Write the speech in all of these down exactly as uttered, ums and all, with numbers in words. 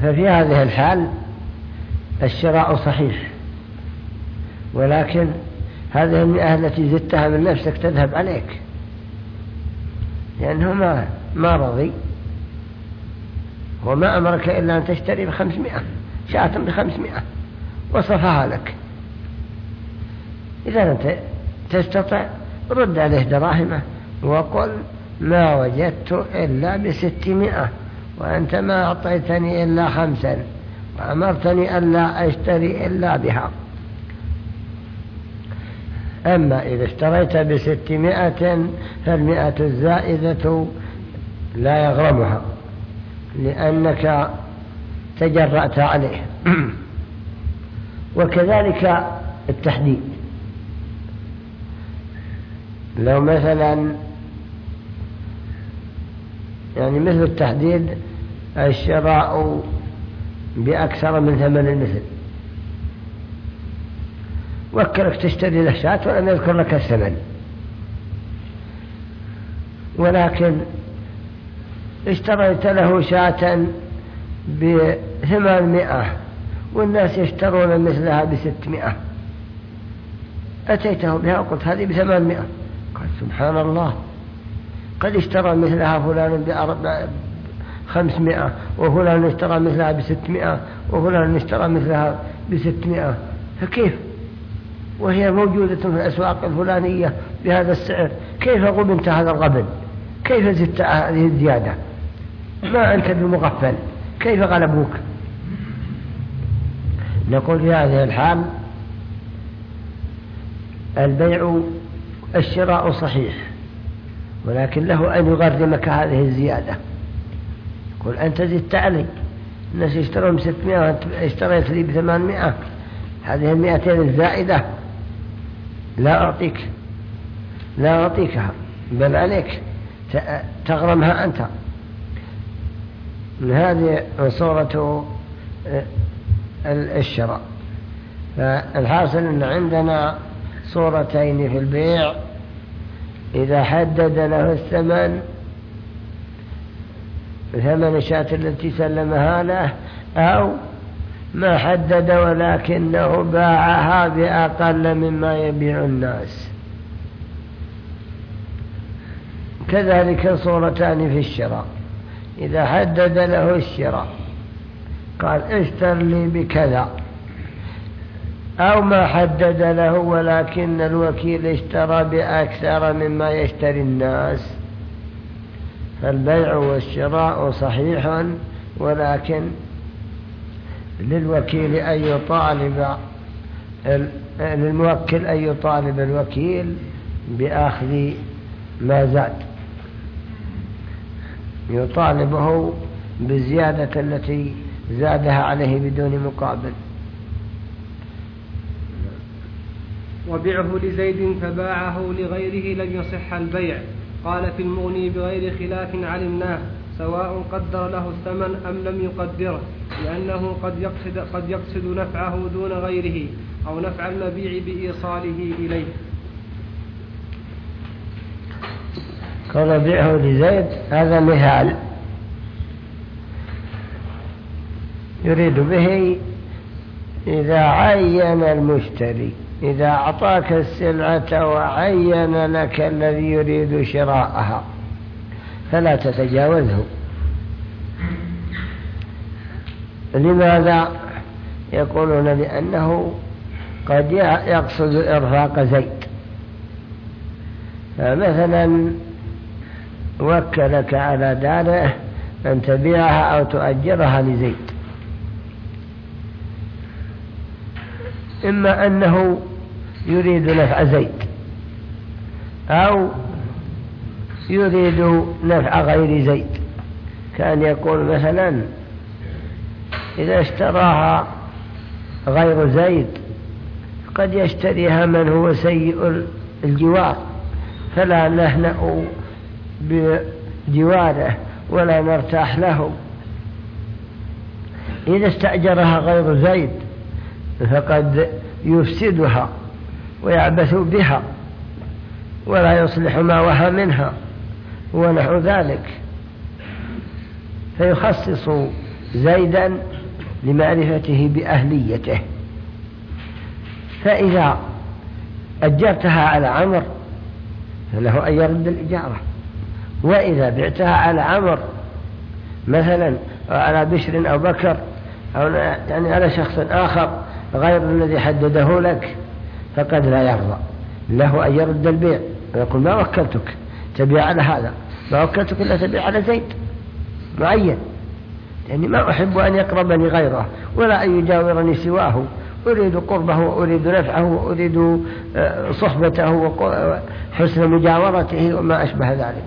ففي هذه الحال الشراء صحيح، ولكن هذه المئة التي زدتها من نفسك تذهب عليك، لأنه ما, ما رضي، وما أمرك إلا أن تشتري بخمسمائة شاة بخمسمائة وصفها لك. إذا أنت تستطيع رد عليه دراهمه وقل ما وجدت إلا بستمائة، وأنت ما أعطيتني إلا خمسا، وأمرتني ألا أشتري إلا بها. أما إذا اشتريت بستمائة فالمئة الزائدة لا يغرمها، لأنك تجرأت عليه. وكذلك التحديد، لو مثلا يعني مثل التحديد الشراء بأكثر من ثمن المثل، وكلك تشتري له شاة ولم يذكر لك الثمن، ولكن اشتريت له شاة بثمانمائة والناس يشترون مثلها بستمائة، أتيته بها وقلت هذه بثمانمائة، قال سبحان الله، قد اشترى مثلها فلان بخمسمائة، وفلان اشترى مثلها بستمائة، وفلان اشترى مثلها بستمائة، فكيف وهي موجودة في الأسواق الفلانية بهذا السعر؟ كيف غبنت هذا الغبن؟ كيف زدت هذه الزيادة؟ ما أنت بمغفل، كيف غلبوك؟ نقول في هذه الحال البيع الشراء صحيح، ولكن له أن يغرمك هذه الزيادة. قل أنت زدت علي، الناس يشترون بستمائة وأنت اشتريت لي بثمانمائة، هذه المئتين الزائدة لا أعطيك لا أعطيكها، بل عليك تغرمها أنت. هذه صورة الشراء. فالحاصل أن عندنا صورتين في البيع: إذا حدد له الثمن، ثمن الشاة التي سلمها له، أو ما حدد ولكنه باعها بأقل مما يبيع الناس. كذلك صورتان في الشراء: إذا حدد له الشراء قال اشتر لي بكذا، أو ما حدد له ولكن الوكيل اشترى بأكثر مما يشتري الناس، فالبيع والشراء صحيح، ولكن للوكيل أن يطالب للموكل أن يطالب الوكيل بأخذ ما زاد، يطالبه بالزيادة التي زادها عليه بدون مقابل. وبيعه لزيد فباعه لغيره لم يصح البيع. قال في المغني بغير خلاف علمناه، سواء قدر له الثمن أم لم يقدره، لأنه قد يقصد, قد يقصد نفعه دون غيره، أو نفع المبيع بإيصاله إليه. قال بيعه لزيد، هذا مثال يريد به إذا عين المشتري، إذا أعطاك السلعة وعين لك الذي يريد شراءها فلا تتجاوزه. لماذا؟ يقولون لأنه قد يقصد إرفاق زيد، فمثلا وكلك على داره أن تبيعها أو تؤجرها لزيد، إما أنه يريد نفع زيد أو يريد نفع غير زيد. كان يقول مثلا إذا اشتراها غير زيد قد يشتريها من هو سيء الجوار، فلا نهنأ بجواره ولا نرتاح له. إذا استأجرها غير زيد فقد يفسدها ويعبث بها ولا يصلح ما وهى منها ونحو ذلك، فيخصص زيدا لمعرفته بأهليته. فإذا أجرتها على عمر فله أن يرد الإجارة، وإذا بعتها على عمر مثلا على بشر أو بكر أو يعني على شخص آخر غير الذي حدده لك فقد لا يرضى، له أن يرد البيع ويقول ما وكلتك تبيع على هذا، ما وكلتك إلا تبيع على زيد معين، يعني ما أحب أن يقربني غيره ولا أن يجاورني سواه، أريد قربه وأريد نفعه وأريد صحبته وحسن مجاورته وما أشبه ذلك.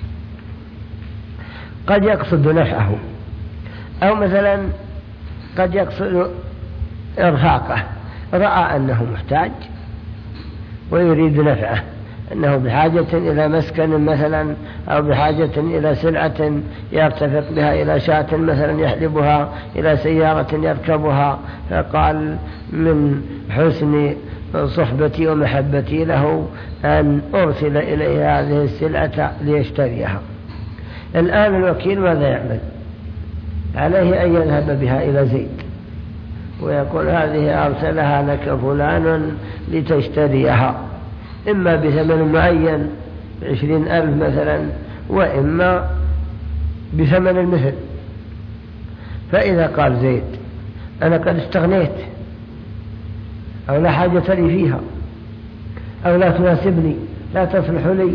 قد يقصد نفعه، أو مثلا قد يقصد إرفاقه، رأى أنه محتاج ويريد نفعه، أنه بحاجة إلى مسكن مثلا أو بحاجة إلى سلعة يرتفق بها، إلى شاة مثلا يحلبها، إلى سيارة يركبها، فقال من حسن صحبتي ومحبتي له أن أرسل إليه هذه السلعة ليشتريها. الآن الوكيل ماذا يعمل؟ عليه أن يذهب بها إلى زيد ويقول هذه أرسلها لك فلان لتشتريها، إما بثمن معين عشرين ألف مثلا، وإما بثمن المثل. فإذا قال زيد أنا قد استغنيت أو لا حاجة لي فيها أو لا تناسبني لا تصلح لي،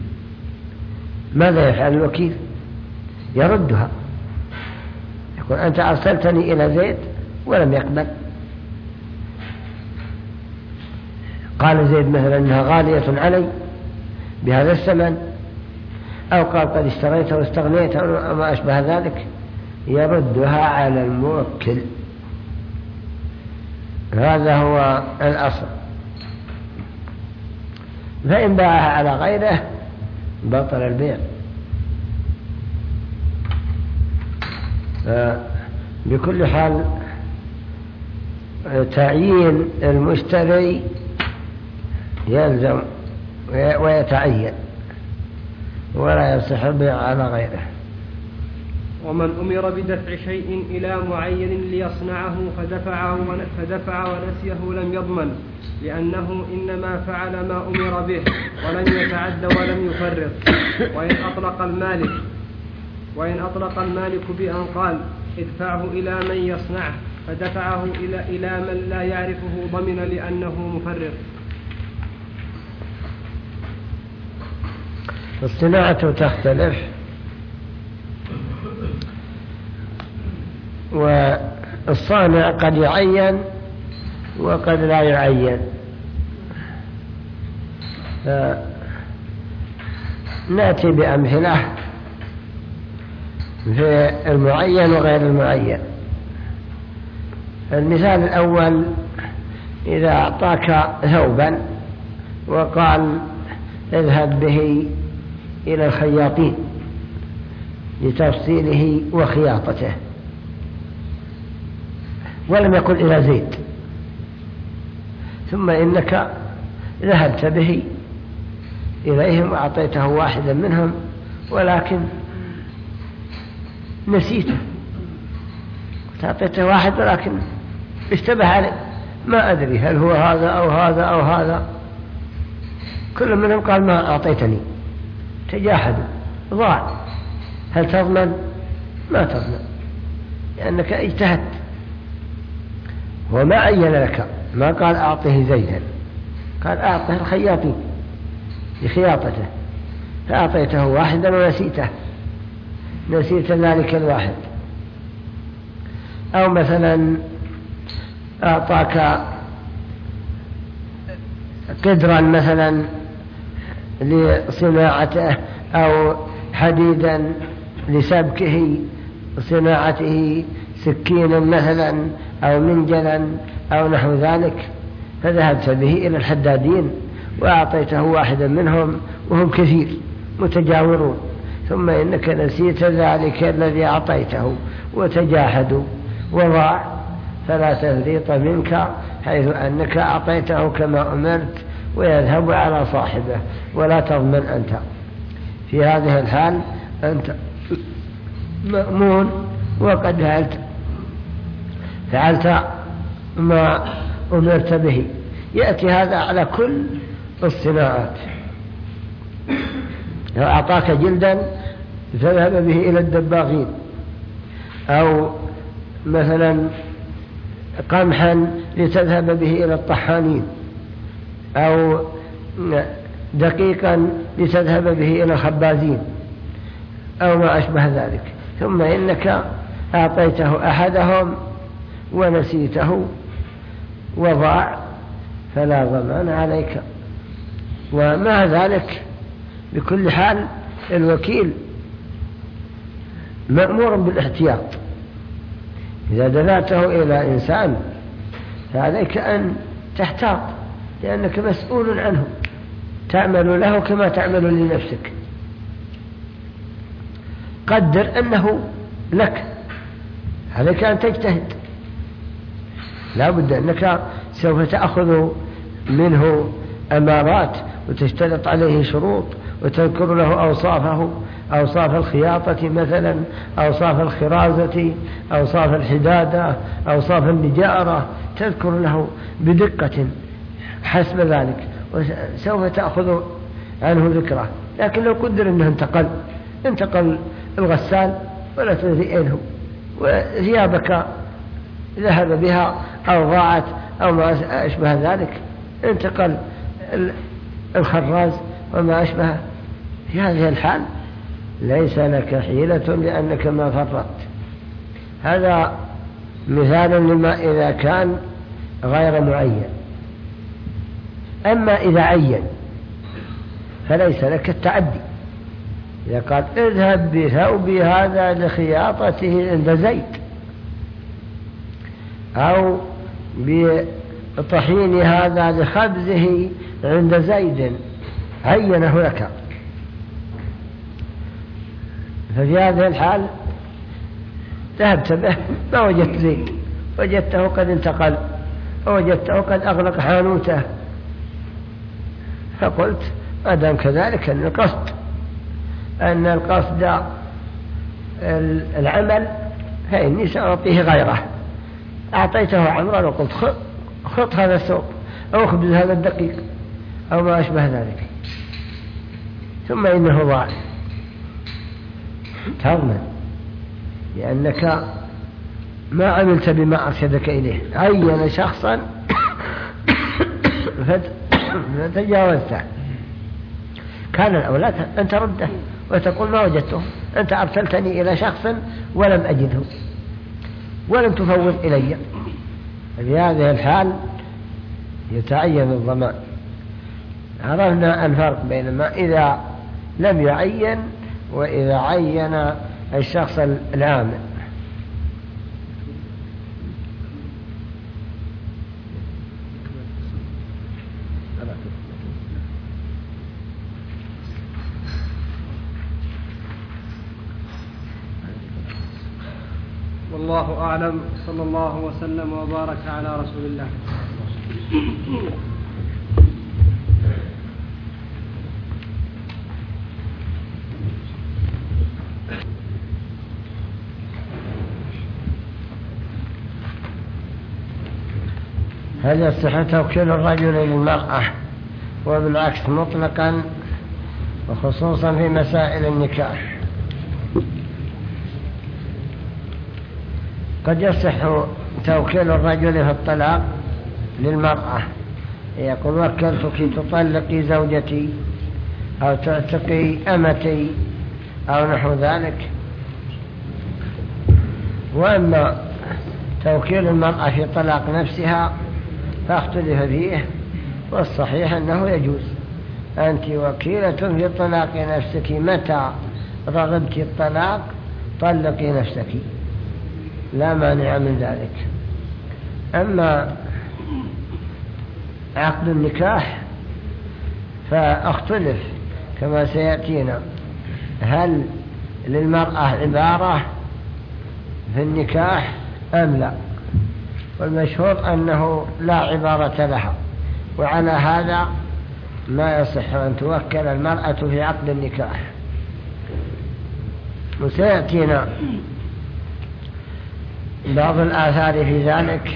ماذا يفعل الوكيل؟ يردها، يقول أنت أرسلتني إلى زيد ولم يقبل، قال زيد مثلا أنها غالية علي بهذا الثمن، أو قال قد اشتريت واستغنيت أو ما أشبه ذلك، يردها على الموكل. هذا هو الأصل. فإن باعها على غيره بطل البيع. بكل حال تعيين المشتري يلزم ويتعين ولا يصح البيع على غيره. ومن أمر بدفع شيء إلى معين ليصنعه فدفعه فدفع ونسيه لم يضمن، لأنه إنما فعل ما أمر به ولم يتعد ولم يفرط. وإن أطلق المالك وإن أطلق المالك بأن قال ادفعه إلى من يصنعه فدفعه إلى إلى من لا يعرفه ضمن لأنه مفرط. الصناعة تختلف، والصانع قد يعين وقد لا يعين. نأتي بأمثلة في المعين وغير المعين. المثال الأول إذا أعطاك ثوبا وقال اذهب به إلى الخياطين لتفصيله وخياطته، ولم يقل إلى زيد، ثم إنك ذهبت به إليهم وأعطيته واحدا منهم ولكن نسيته، أعطيته واحد ولكن اشتبه عليه، ما أدري هل هو هذا أو هذا أو هذا، كل منهم قال ما أعطيتني، تجاحدوا، ضاع. هل تضمن؟ ما تضمن، لأنك اجتهدت. وما عين لك، ما قال أعطيه زيدا، قال أعطيه الخياطين لخياطته، فأعطيته واحدا ونسيته، نسيت ذلك الواحد. أو مثلا أعطاك قدرا مثلا لصناعته أو حديدا لسبكه صناعته، سكينا مثلا أو منجلا أو نحو ذلك، فذهبت به إلى الحدادين وأعطيته واحدا منهم وهم كثير متجاورون، ثم إنك نسيت ذلك الذي أعطيته وتجاهدوا وضاع، فلا تفريط منك حيث أنك أعطيته كما أمرت ويذهب على صاحبه، ولا تضمن أنت. في هذه الحال أنت مأمون وقد هلت. فعلت ما أمرت به. يأتي هذا على كل الصناعات. لو أعطاك جلدا ذهب به إلى الدباغين، أو مثلا قمحا لتذهب به إلى الطحانين، أو دقيقا لتذهب به إلى الخبازين، أو ما أشبه ذلك، ثم إنك أعطيته أحدهم ونسيته وضاع، فلا ضمان عليك. ومع ذلك بكل حال الوكيل مأمور بالاحتياط. إذا دفعته إلى إنسان فعليك أن تحتاط، لأنك مسؤول عنه، تعمل له كما تعمل لنفسك. قدر أنه لك، عليك أن تجتهد. لا بد أنك سوف تأخذ منه أمارات وتشترط عليه شروط وتذكر له أوصافه، أوصاف الخياطة مثلا، أوصاف الخرازة، أوصاف الحدادة، أوصاف النجارة، تذكر له بدقة حسب ذلك، وسوف تأخذ عنه ذكره. لكن لو قدر أنه انتقل انتقل الغسال ولا تدري أين هو، وثيابك ذهب بها أو ضاعت أو ما أشبه ذلك، انتقل الخراز وما أشبه، في هذه الحال ليس لك حيلة لأنك ما فرطت. هذا مثال لما إذا كان غير معين. أما إذا عين فليس لك التعدي. إذا قال اذهب بثوبي هذا لخياطته عند زيد، أو بطحين هذا لخبزه عند زيد، عينه لك، ففي هذه الحال ذهبت به ما وجدت زيد، وجدته قد انتقل، ووجدته قد أغلق حانوته، فقلت أدام كذلك أن القصد أن القصد العمل فإني سأعطيه غيره. أعطيته عمرا وقلت خط هذا الثوب أو خبز هذا الدقيق أو ما أشبه ذلك، ثم إنه ضاع، تضمن لأنك ما عملت بما أرشدك إليه. عين شخصا فتجاوزته، كان الأولى أن ترده وتقول ما وجدته، أنت أرسلتني إلى شخص ولم أجده ولم تفوض إلي. في هذه الحال يتعين الضمان. عرفنا الفرق بين ما إذا لم يعين وإذا عين الشخص العامل. والله أعلم، صلى الله وسلم وبارك على رسول الله. هل يصح توكيل الرجل للمرأة وبالعكس مطلقا وخصوصا في مسائل النكاح؟ قد يصح توكيل الرجل في الطلاق للمرأة، يقول وكلتك تطلقي زوجتي أو تعتقي أمتي أو نحو ذلك. وأما توكيل المرأة في طلاق نفسها فاختلف فيه، والصحيح أنه يجوز. أنت وكيلة في طلاق نفسك، متى رغبت الطلاق طلقي نفسك، لا مانع من ذلك. أما عقد النكاح فاختلف كما سيأتينا، هل للمرأة عبارة في النكاح أم لا؟ والمشهور أنه لا عبارة لها، وعلى هذا ما يصح أن توكل المرأة في عقد النكاح. وسيأتينا بعض الآثار في ذلك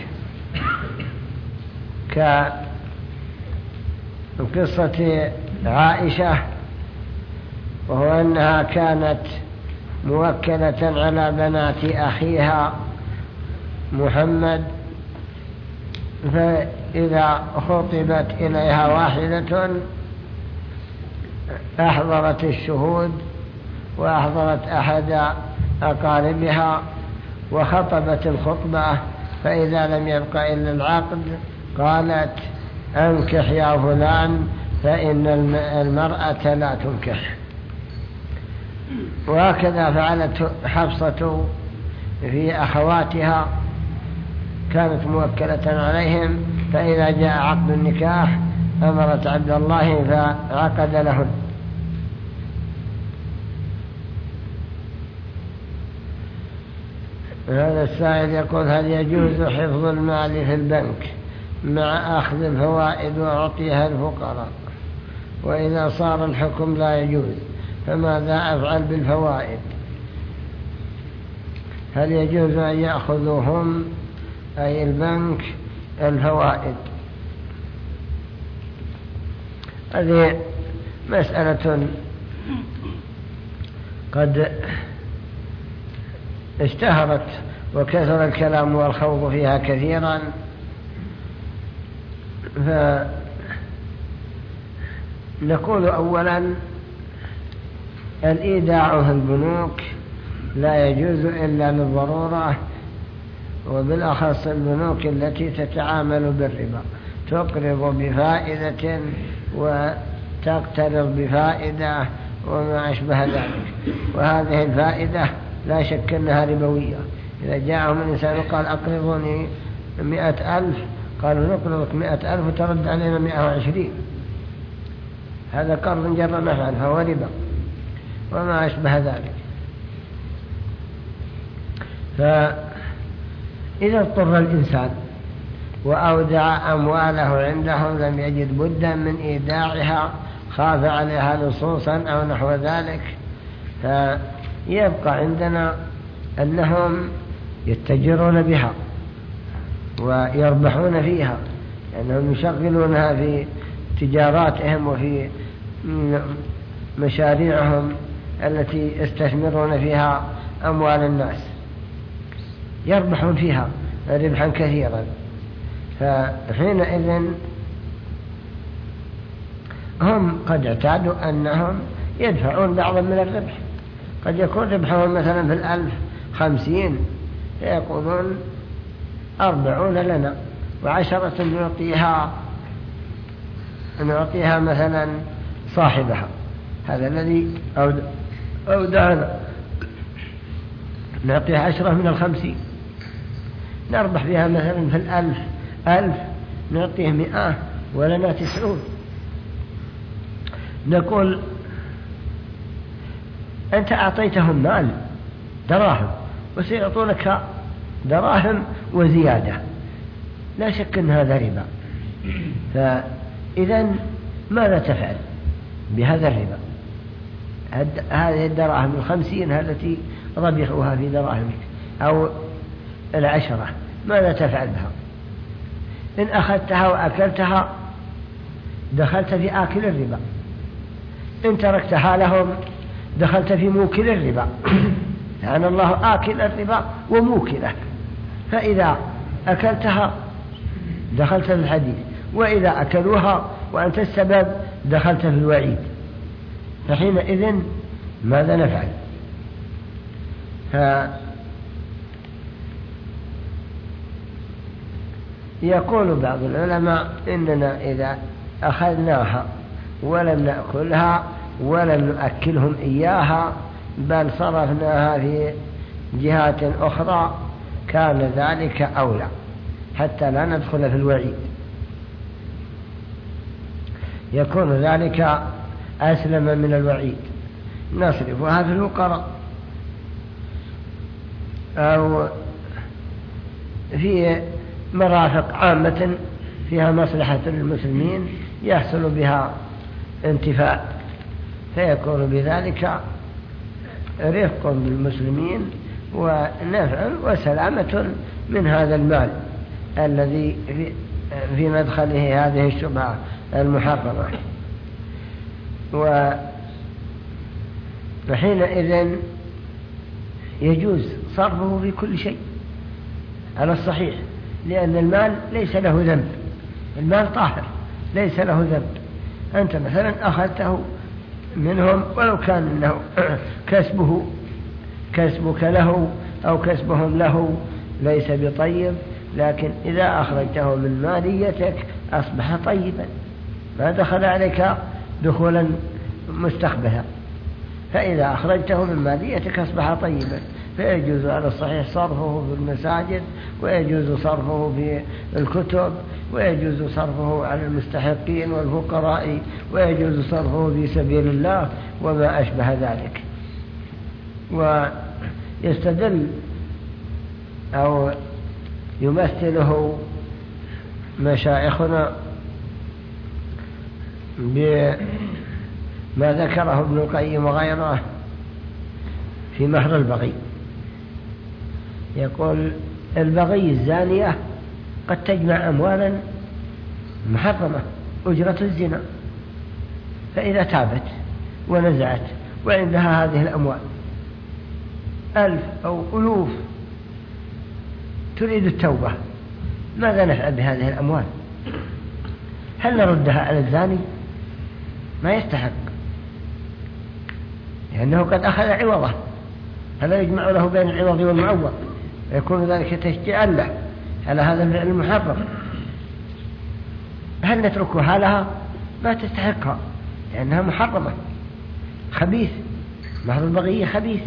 كقصة عائشة، وهو أنها كانت موكلة على بنات أخيها محمد، فإذا خطبت إليها واحدة أحضرت الشهود وأحضرت أحد أقاربها وخطبت الخطبة، فإذا لم يبق إلا العقد قالت أنكح يا فلان فإن المرأة لا تنكح. وهكذا فعلت حفصة في أخواتها، كانت موكلة عليهم، فإذا جاء عقد النكاح أمرت عبد الله فعقد لهن. هذا السائل يقول: هل يجوز حفظ المال في البنك مع أخذ الفوائد وأعطيها الفقراء؟ وإذا صار الحكم لا يجوز فماذا أفعل بالفوائد؟ هل يجوز أن يأخذوهم أي البنك الفوائد؟ هذه مسألة قد اشتهرت وكثر الكلام والخوض فيها كثيرا، فنقول أولا الإيداع في البنوك لا يجوز إلا للضرورة، وبالأخص البنوك التي تتعامل بالربا، تقرض بفائدة وتقترض بفائدة وما أشبه ذلك، وهذه الفائدة لا شك أنها ربوية. إذا جاءهم الإنسان وقال أقرضوني مئة ألف، قالوا نقرضك مئة ألف وترد علينا مئة وعشرين، هذا قرض جر نفعا فهو ربا وما أشبه ذلك. فإذا اضطر الإنسان وأودع أمواله عندهم لم يجد بدا من إيداعها، خاف عليها لصوصا أو نحو ذلك، فيبقى عندنا أنهم يتجرون بها ويربحون فيها، لأنهم يشغلونها في تجاراتهم وفي مشاريعهم التي يستثمرون فيها أموال الناس، يربحون فيها ربحا كثيرا. فحينئذ هم قد اعتادوا أنهم يدفعون بعضا من الربح، قد يكون ربحهم مثلا في الألف خمسين، فيقولون أربعون لنا وعشرة نعطيها نعطيها مثلا صاحبها، هذا الذي أودعنا، نعطيها عشرة من الخمسين، نربح بها مثلا في الألف ألف، نعطيه مئة ولنا تسعون. نقول أنت أعطيتهم مال دراهم وسيعطونك دراهم وزيادة، لا شك أن هذا ربا، فإذا ماذا تفعل بهذا الربا؟ هذه الدراهم الخمسين التي ربحوها في دراهمك أو العشرة، ماذا تفعل بها؟ إن أخذتها وأكلتها دخلت في آكل الربا، إن تركتها لهم دخلت في موكل الربا، يعني الله آكل الربا وموكله، فإذا أكلتها دخلت في الحديث، وإذا أكلوها وأنت السبب دخلت في الوعيد، فحينئذ ماذا نفعل؟ يقول بعض العلماء إننا إذا أخذناها ولم نأكلها ولم نؤكلهم إياها بل صرفناها في جهات أخرى كان ذلك أولى حتى لا ندخل في الوعيد، يكون ذلك أسلم من الوعيد. نصرفها في الفقراء أو في مرافق عامة فيها مصلحة للمسلمين يحصل بها انتفاع، فيكون بذلك رفق بالمسلمين ونفع وسلامة من هذا المال الذي في مدخله هذه الشبهة المحرمة. وحينئذ يجوز صرفه في كل شيء على الصحيح، لأن المال ليس له ذنب، المال طاهر ليس له ذنب. أنت مثلا أخذته منهم ولو كان إنه كسبه كسبك له أو كسبهم له ليس بطيب، لكن إذا أخرجته من ماليتك أصبح طيبا، ما دخل عليك دخولا مستقبلا. فإذا أخرجته من ماليتك أصبح طيبا، فيجوز على الصحيح صرفه في المساجد، ويجوز صرفه في الكتب، ويجوز صرفه على المستحقين والفقراء، ويجوز صرفه في سبيل الله وما أشبه ذلك. ويستدل أو يمثله مشايخنا بما ذكره ابن القيم وغيره في مهر البغي. يقول البغي الزانية قد تجمع أموالا محرمة أجرة الزنا، فإذا تابت ونزعت وعندها هذه الأموال ألف أو ألوف تريد التوبة، ماذا نفعل بهذه الأموال؟ هل نردها على الزاني؟ ما يستحق، لأنه قد أخذ عوضه، هذا يجمع له بين العوض والمعوض، ويكون ذلك تشجيعا له على هذا الفعل المحرم. هل نتركها لها؟ ما تستحقها، لأنها محرمة خبيث، مهر البغي خبيث.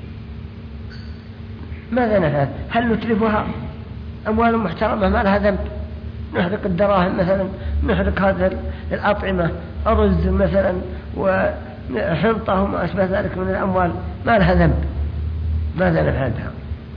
ماذا نفعل؟ هل نتلفها؟ أموال محترمة ما لها ذنب، نحرق الدراهم مثلا، نحرق هذه الأطعمة، أرز مثلا وحنطة وما أشبه ذلك من الأموال ما لها ذنب، ماذا نفعل بها؟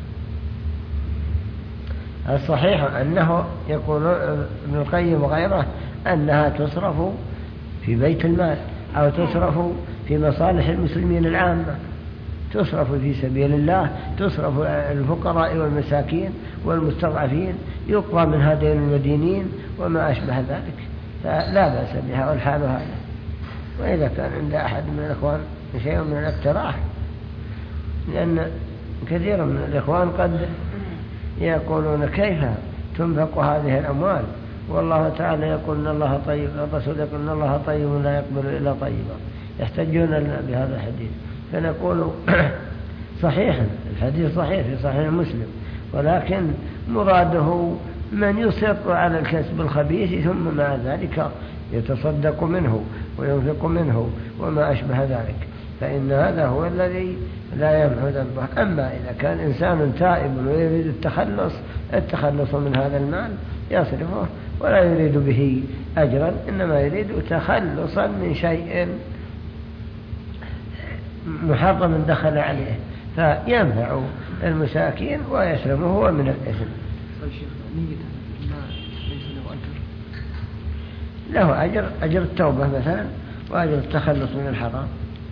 الصحيح أنه يقول ابن القيم وغيره أنها تصرف في بيت المال أو تصرف في مصالح المسلمين العامة، تصرف في سبيل الله، تصرف الفقراء والمساكين والمستضعفين، يقضى من هذين المدينين وما أشبه ذلك، فلا بأس بها والحال هذا. وإذا كان عند أحد من الإخوان شيء من الاقتراح، لأن كثير من الإخوان قد يقولون كيف تنفق هذه الأموال والله تعالى يقول إن الله طيب، الرسول يقول إن الله طيب لا يقبل إلا طيبا، يحتجون لنا بهذا الحديث. فنقول صحيحا الحديث صحيح في صحيح مسلم، ولكن مراده من يصر على الكسب الخبيث ثم مع ذلك يتصدق منه وينفق منه وما أشبه ذلك، فإن هذا هو الذي لا يمحو ذنبه. أما إذا كان إنسان تائب ويريد التخلص التخلص من هذا المال يصرفه ولا يريد به أجرا، إنما يريد تخلصا من شيء محرم دخل عليه فينفع المساكين ويسلمه هو من الإثم. له أجر، أجر التوبة مثلا، وأجر التخلص من الحرام.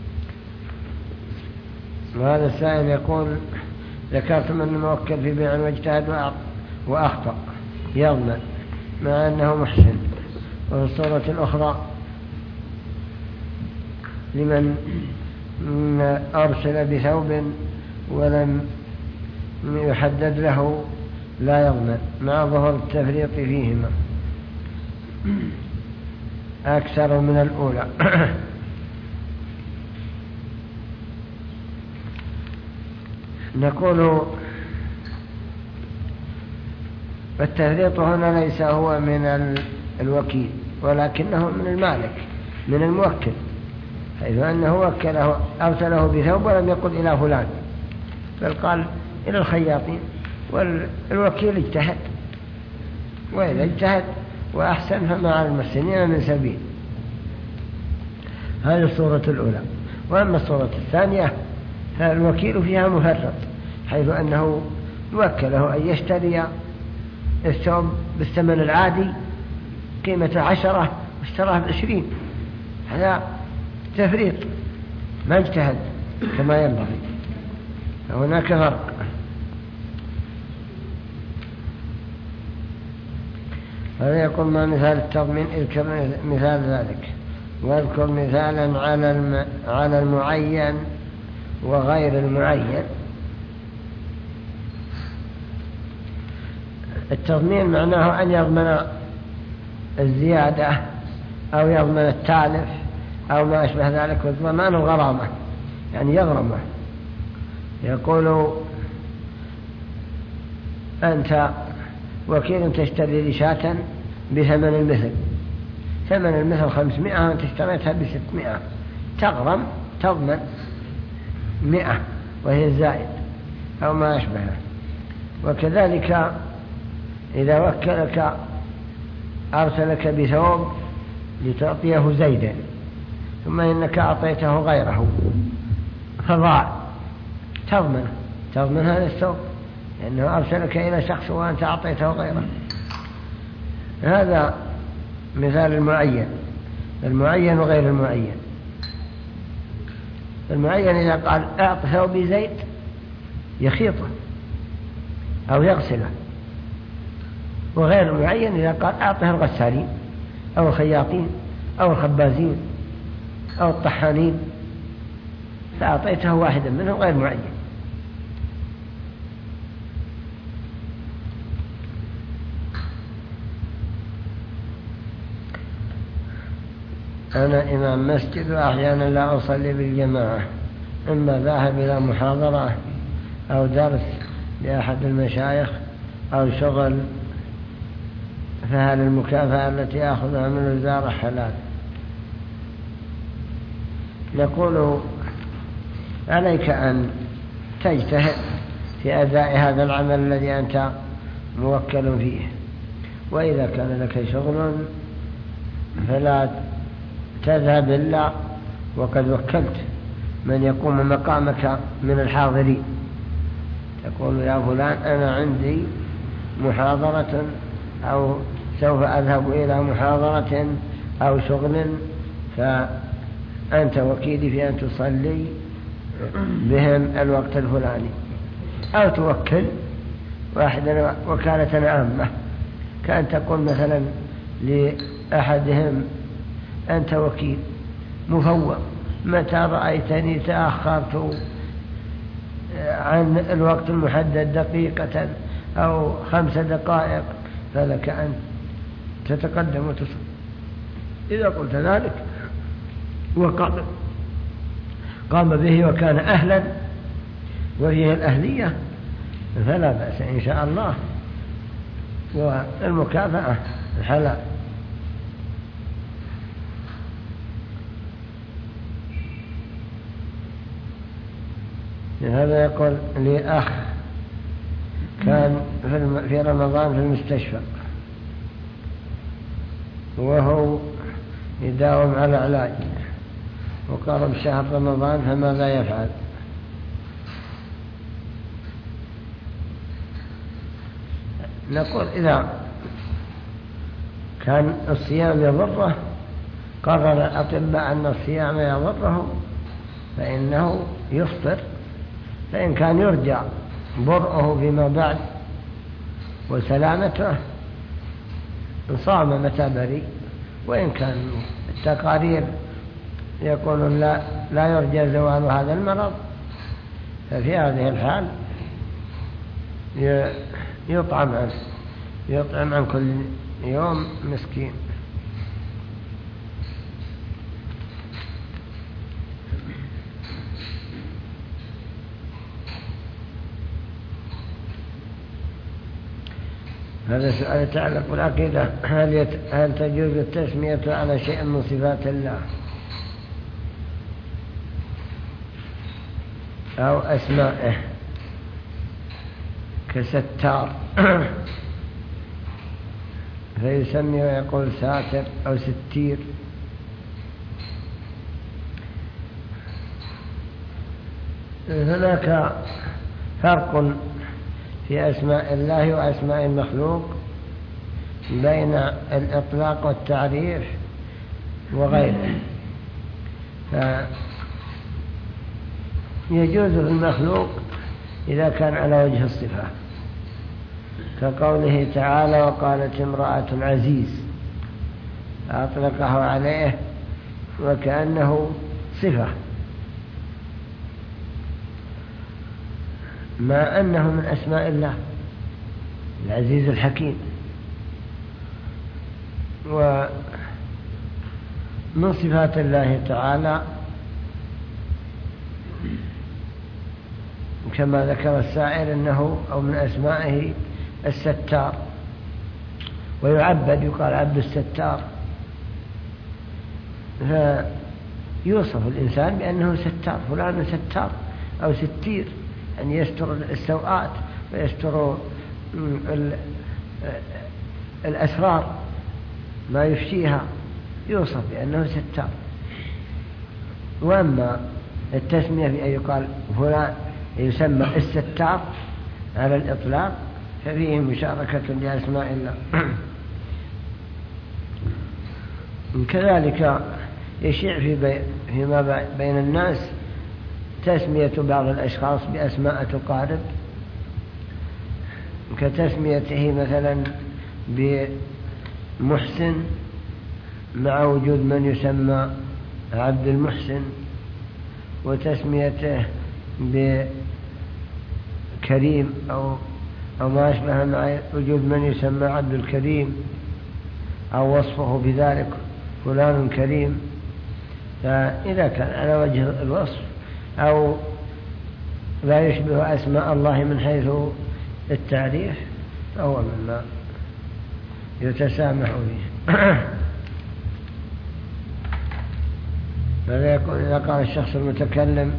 وهذا السائل يقول ذكرت من الموكل في بيع واجتهد وأخطأ يضمن مع أنه محسن. وفي الصورة الأخرى لمن أرسل بثوب ولم يحدد له لا يضمن مع ظهر التفريط فيهما أكثر من الأولى. نقول التفريط هنا ليس هو من الوكيل ولكنه من المالك من الموكل، حيث أنه وكله أرسله بثوب ولم يقل إلى فلان بل قال إلى الخياطين، والوكيل اجتهد، وإذا اجتهد وأحسن فما على المحسنين من سبيل. هذه الصورة الأولى. وأما الصورة الثانية فالوكيل فيها مفرط، حيث أنه وكله أن يشتري الثوب بالثمن العادي قيمة عشرة واشتراه بعشرين، هذا تفريط ما اجتهد كما ينبغي. هناك فرق. هذا يقول ما مثال التضمين؟ اذكر مثال ذلك، واذكر مثالا على الم... على المعين وغير المعين. التضمين معناه أن يضمن الزيادة أو يضمن التالف أو ما أشبه ذلك، والضمان الغرامة يعني يغرمه. يقول أنت وكيل تشتري لي شاة بثمن المثل، ثمن المثل خمسمائة وأنت اشتريتها بستمائة، تغرم تضمن مئة وهي الزائد أو ما أشبهه. وكذلك إذا وكلك أرسلك بثوب لتعطيه زيدا ثم إنك أعطيته غيره فضاع، تضمن تضمن هذا الثوب لأنه أرسلك إلى شخص وأنت أعطيته غيره. هذا مثال المعين. المعين وغير المعين. المعين إذا قال أعط ثوبي زيت يخيطه أو يغسله، وغير المعين إذا قال أعطه الغسالين أو الخياطين أو الخبازين أو الطحانين، فأعطيته واحدا منهم غير معين. أنا إمام مسجد وأحيانا لا أصلي بالجماعة، إما ذاهب إلى محاضرة أو درس لأحد المشايخ أو شغل، فهل المكافأة التي أخذها من الوزارة حلال؟ نقول عليك أن تجتهد في أداء هذا العمل الذي أنت موكل فيه، وإذا كان لك شغل فلا تذهب إلا وقد وكلت من يقوم مقامك من الحاضرين. تقول يا فلان أنا عندي محاضرة أو سوف أذهب إلى محاضرة أو شغل، فأنت وكيلي في أن تصلي بهم الوقت الفلاني، أو توكل واحدا وكالة عامة، كأن تقول مثلا لأحدهم أنت وكيل مفوض، متى رأيتني تأخرت عن الوقت المحدد دقيقة أو خمس دقائق فلك أن تتقدم وتصل. إذا قلت ذلك وقام قام به وكان أهلا وفيه الأهلية فلا بأس إن شاء الله، والمكافأة الحلال. هذا يقول لي أخ كان في رمضان في المستشفى وهو يداوم على علاج، وقرب شهر رمضان فماذا يفعل؟ نقول إذا كان الصيام يضره، قرر الأطباء أن الصيام يضره فإنه يفطر، فإن كان يرجى برؤه فيما بعد وسلامته صام متى بري، وإن كان التقارير يقولون لا, لا يرجى زوال هذا المرض ففي هذه الحال يطعم عن يطعم عن كل يوم مسكين. هذا سؤال يتعلق بالعقيدة، هل, يت... هل تجوز التسمية على شيء من صفات الله أو أسمائه كستار فيسمي ويقول ساتر أو ستير؟ هناك فرق في أسماء الله وأسماء المخلوق بين الإطلاق والتعريف وغيره. فيجوز في المخلوق إذا كان على وجه الصفة، كقوله تعالى وقالت امرأة العزيز أطلقه عليه وكأنه صفة، ما أنه من أسماء الله العزيز الحكيم. ومن صفات الله تعالى كما ذكر السائل أنه أو من أسمائه الستار، ويعبد يقال عبد الستار، فيوصف الإنسان بأنه ستار، فلان ستار أو ستير، أن يستر السوءات ويستر الأسرار ما يفشيها، يوصف بأنه ستار. وأما التسمية بأن يقال فلان يسمى الستار على الإطلاق ففيه مشاركة لأسماء الله. كذلك يشيع في فيما بين الناس تسمية بعض الأشخاص بأسماء تقارب، كتسميته مثلا بمحسن مع وجود من يسمى عبد المحسن، وتسميته بكريم أو أو ما أشبه مع وجود من يسمى عبد الكريم، أو وصفه بذلك فلان كريم. فإذا كان على وجه الوصف أو لا يشبه أسماء الله من حيث التعريف فهو مما يتسامح به. ماذا يقول إذا قال الشخص المتكلم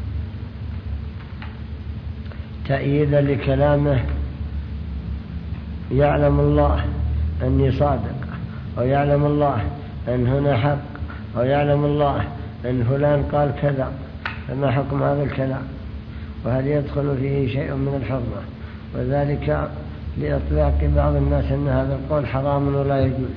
تأييدا لكلامه يعلم الله أني صادق، أو يعلم الله أن هنا حق، أو يعلم الله أن فلان قال كذا، فما حكم هذا الكلام؟ وهل يدخل فيه شيء من الحرمة؟ وذلك لإطلاق بعض الناس أن هذا القول حرام ولا يجوز.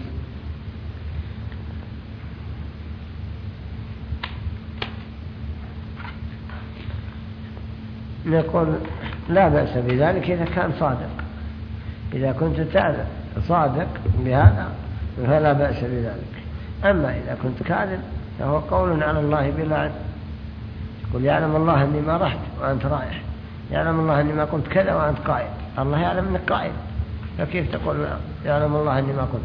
نقول لا بأس بذلك إذا كان صادق، إذا كنت تعلم صادق بهذا فلا بأس بذلك. أما إذا كنت كاذب فهو قول على الله بلا علم. يقول يعلم الله أني ما رحت وأنت رايح، يعلم الله أني ما قلت كذا وأنت قائد، الله يعلم أنك قائد، فكيف تقول يعلم الله أني ما قلت؟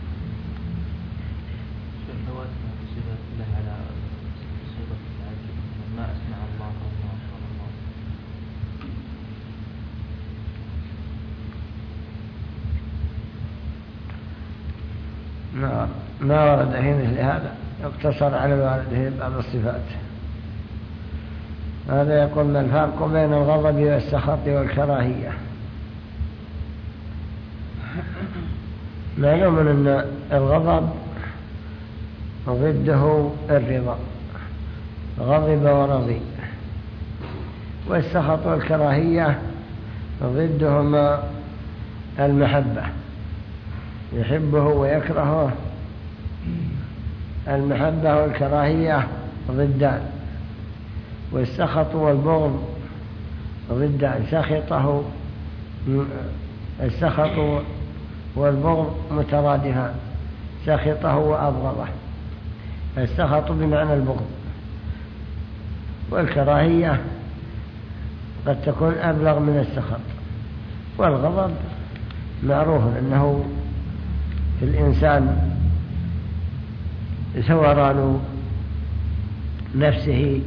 ما ما ورد في مثل هذا، يقتصر على الوارد في بعض الصفات. هذا يقول ما الفرق بين الغضب والسخط والكراهية؟ معلوم أن الغضب ضده الرضا، غضب ورضي، والسخط والكراهية ضدهما المحبة، يحبه ويكرهه. المحبة والكراهية ضدان، والسخط والبغض ضدان. سخطه السخط والبغض مترادفان، سخطه وأبغضه. السخط بمعنى البغض، والكراهية قد تكون أبلغ من السخط. والغضب معروف أنه في الإنسان ثوران نفسه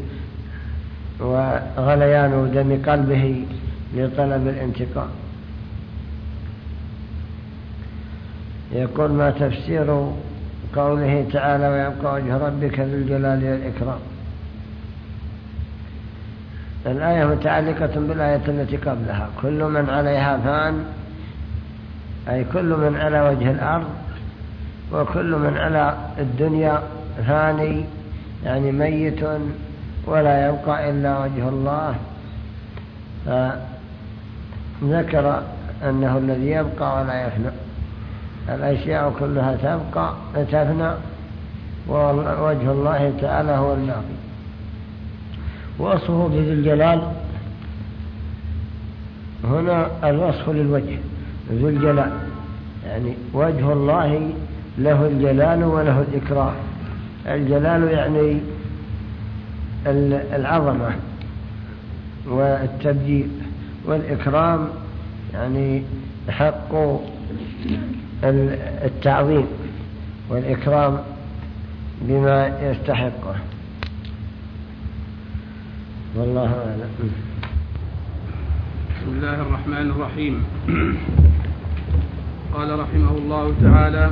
وغليان دم قلبه لطلب الانتقام. يقول ما تفسير قوله تعالى ويبقى وجه ربك ذو الجلال والإكرام؟ الآية متعلقة بالآية التي قبلها، كل من عليها فان، أي كل من على وجه الأرض وكل من على الدنيا فاني، يعني ميت ولا يبقى إلا وجه الله. فذكر أنه الذي يبقى ولا يفنى، الأشياء كلها تبقى تفنى، ووجه الله تعالى هو الباقي. وصفه بذي الجلال هنا الوصف للوجه ذو الجلال، يعني وجه الله له الجلال وله الإكرام. الجلال يعني العظمة والتبجيل، والإكرام يعني حق التعظيم والإكرام بما يستحقه. والله أعلم. بسم الله الرحمن الرحيم. قال رحمه الله تعالى: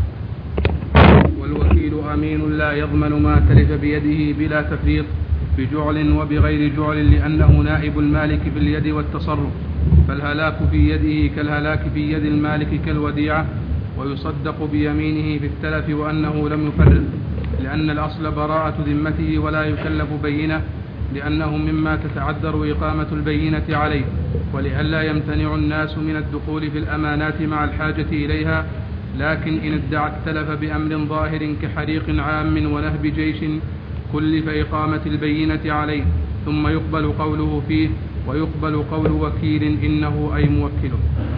والوكيل أمين لا يضمن ما تلف بيده بلا تفريط بجعل وبغير جعل، لأنه نائب المالك في اليد والتصرف، فالهلاك في يده كالهلاك في يد المالك كالوديعة، ويصدق بيمينه في التلف وأنه لم يفرط، لأن الأصل براءة ذمته ولا يكلف بينة، لأنه مما تتعذر إقامة البينة عليه، ولئلا يمتنع الناس من الدخول في الأمانات مع الحاجة إليها. لكن إن ادعى التلف بأمر ظاهر كحريق عام ونهب جيش كلف إقامة البينة عليه، ثم يقبل قوله فيه، ويقبل قول وكيل إنه أي موكله.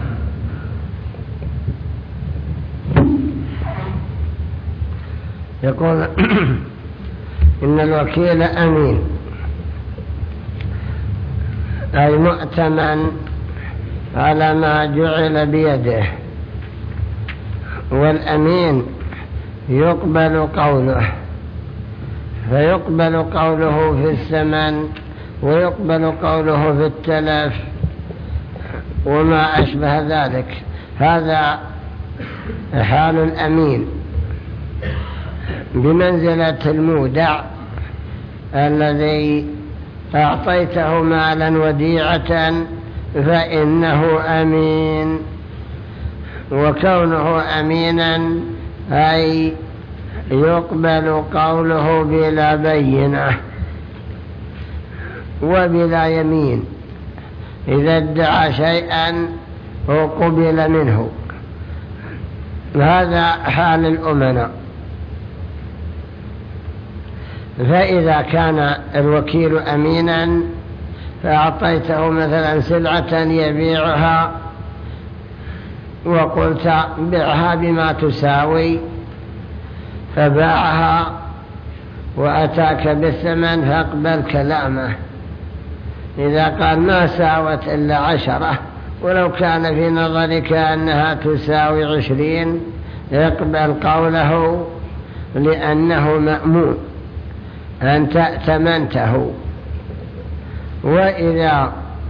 يقول إن الوكيل أمين أي مؤتمن على ما جعل بيده، والأمين يقبل قوله، فيقبل قوله في الثمن ويقبل قوله في التلف وما أشبه ذلك. هذا حال الأمين بمنزلة المودع الذي أعطيته مالا وديعة فإنه أمين. وكونه أمينا أي يقبل قوله بلا بينة وبلا يمين. إذا ادعى شيئا وقبل منه، هذا حال الأمناء. فإذا كان الوكيل أمينا فأعطيته مثلا سلعة يبيعها وقلت بيعها بما تساوي، فباعها وأتاك بالثمن فاقبل كلامه. إذا قال ما ساوت إلا عشرة ولو كان في نظرك أنها تساوي عشرين اقبل قوله، لأنه مأمون، أنت ائتمنته. وإذا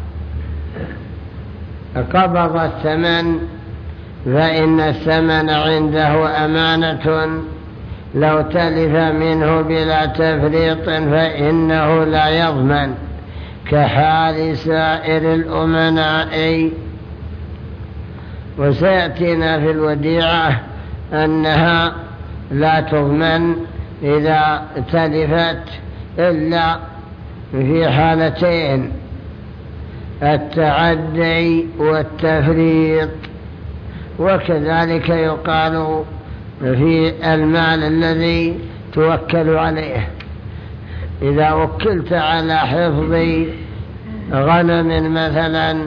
قبض الثمن فإن الثمن عنده أمانة، لو تلف منه بلا تفريط فإنه لا يضمن، كحال سائر الأمناء. وسيأتينا في الوديعة أنها لا تضمن إذا تلفت إلا في حالتين: التعدي والتفريط. وكذلك يقال في المال الذي توكل عليه. إذا وكلت على حفظ غنم مثلا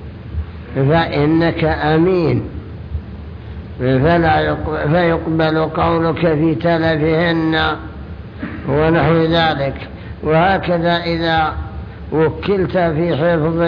فإنك أمين، فلا يقبل فيقبل قولك في تلفهن ونحو ذلك. وهكذا إذا وكلت في حفظ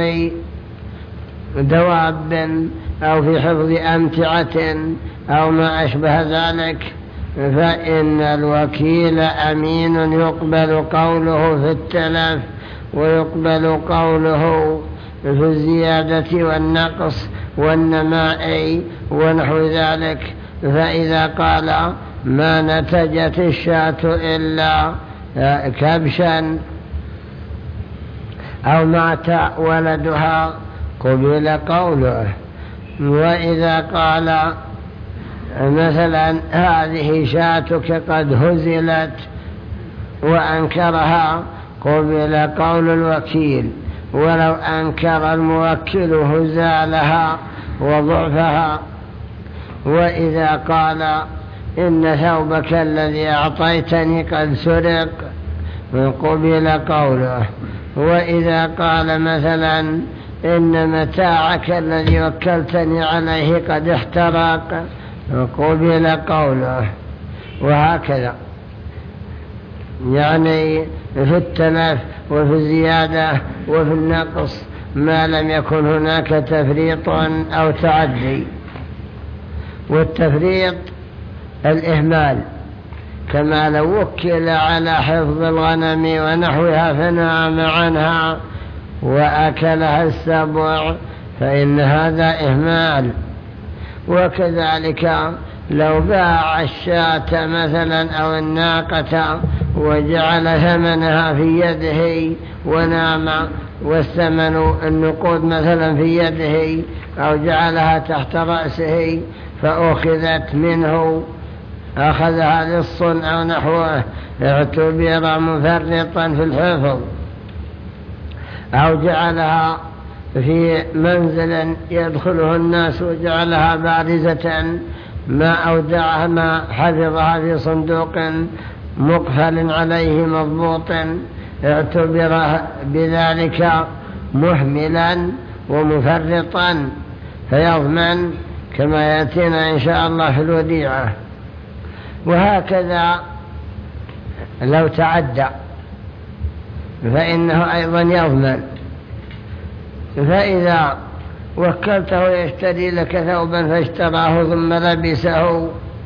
دواب أو في حفظ أمتعة أو ما أشبه ذلك فإن الوكيل أمين، يقبل قوله في التلف ويقبل قوله في الزيادة والنقص والنماء ونحو ذلك. فإذا قال ما نتجت الشاة إلا كبشا أو مات ولدها قبل قوله. وإذا قال مثلا هذه شاتك قد هزلت وأنكرها قبل قول الوكيل، ولو أنكر الموكل هزالها وضعفها. وإذا قال إن ثوبك الذي أعطيتني قد سرق قبل قوله. وإذا قال مثلا إن متاعك الذي وكلتني عليه قد احترق، قبل قوله. وهكذا يعني في التلف وفي الزيادة وفي النقص ما لم يكن هناك تفريط أو تعدي. والتفريط الإهمال، كما لو وكل على حفظ الغنم ونحوها فنام عنها وأكلها السبع فإن هذا إهمال. وكذلك لو باع الشاة مثلا أو الناقة وجعل ثمنها في يده ونام، والثمن النقود مثلا في يده، أو جعلها تحت رأسه فأخذت منه، أخذها لص أو نحوه، اعتبر مفرطا في الحفظ. أو جعلها في منزل يدخله الناس وجعلها بارزة، ما أودعها ما حفظها في صندوق مقفل عليه مضبوط، اعتبر بذلك مهملا ومفرطا فيضمن، كما يأتينا إن شاء الله في الوديعة. وهكذا لو تعدى فإنه أيضا يضمن. فإذا وكلته يشتري لك ثوبا فاشتراه ثم لبسه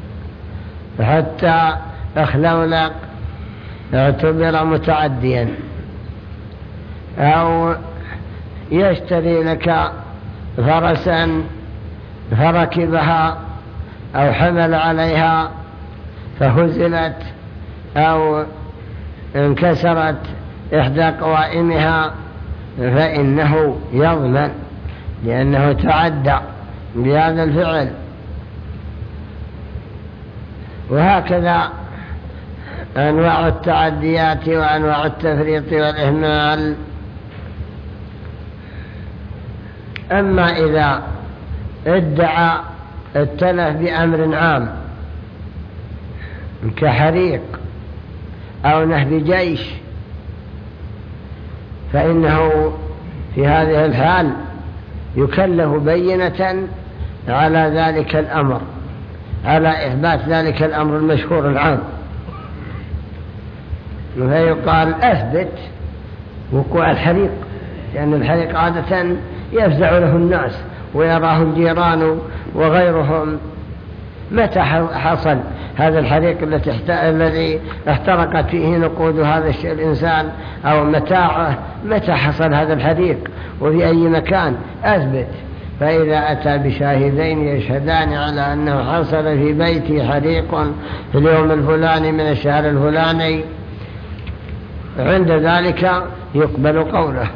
حتى أخلولق، اعتبر متعديا. أو يشتري لك فرسا فركبها أو حمل عليها فهزلت أو انكسرت إحدى قوائمها فإنه يضمن، لأنه تعدى بهذا الفعل. وهكذا أنواع التعديات وأنواع التفريط والإهمال. أما إذا ادعى التلف بأمر عام كحريق أو نهب جيش فإنه في هذه الحال يكلف بينة على ذلك الأمر، على إثبات ذلك الأمر المشهور العام. فيقال أثبت وقوع الحريق، لأن الحريق عادة يفزع له الناس ويراه الجيران وغيرهم. متى حصل هذا الحريق الذي احترقت فيه نقود هذا الإنسان أو متاعه؟ متى حصل هذا الحريق وفي أي مكان؟ أثبت. فإذا أتى بشاهدين يشهدان على أنه حصل في بيتي حريق في اليوم الفلاني من الشهر الفلاني، عند ذلك يقبل قوله.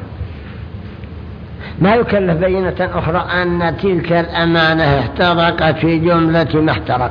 ما يكلف بينة أخرى أن تلك الأمانة احترقت في جملة ما احترق.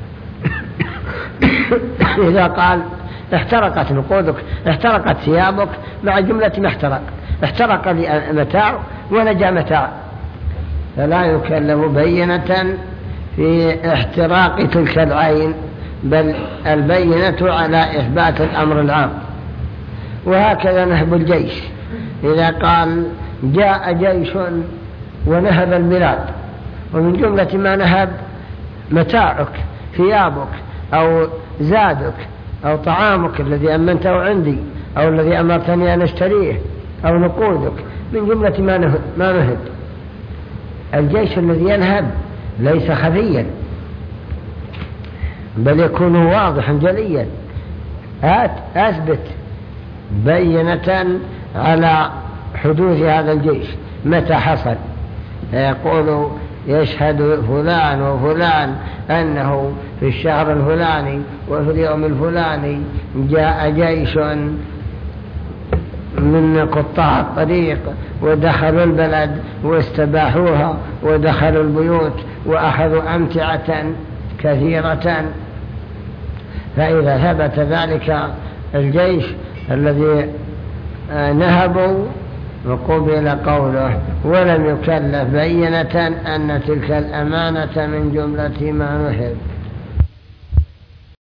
إذا قال احترقت نقودك، احترقت ثيابك، مع جملة ما احترق، احترق متاع ونجا متاع، فلا يكلف بينة في احتراق تلك العين، بل البينة على إثبات الأمر العام. وهكذا نهب الجيش، إذا قال جاء جيش ونهب البلاد، ومن جملة ما نهب متاعك، ثيابك أو زادك أو طعامك الذي أمنته عندي أو الذي أمرتني أن أشتريه أو نقودك، من جملة ما نهب. الجيش الذي ينهب ليس خفيا، بل يكون واضحا جليا. أثبت بينة على حدوث هذا الجيش متى حصل. يقول يشهد فلان وفلان أنه في الشهر الفلاني وفي اليوم الفلاني جاء جيش من قطاع الطريق ودخلوا البلد واستباحوها ودخلوا البيوت وأخذوا أمتعة كثيرة. فإذا ثبت ذلك الجيش الذي نهبوا وقبل قوله، ولم يكلف بينة أن تلك الأمانة من جملة ما نهب.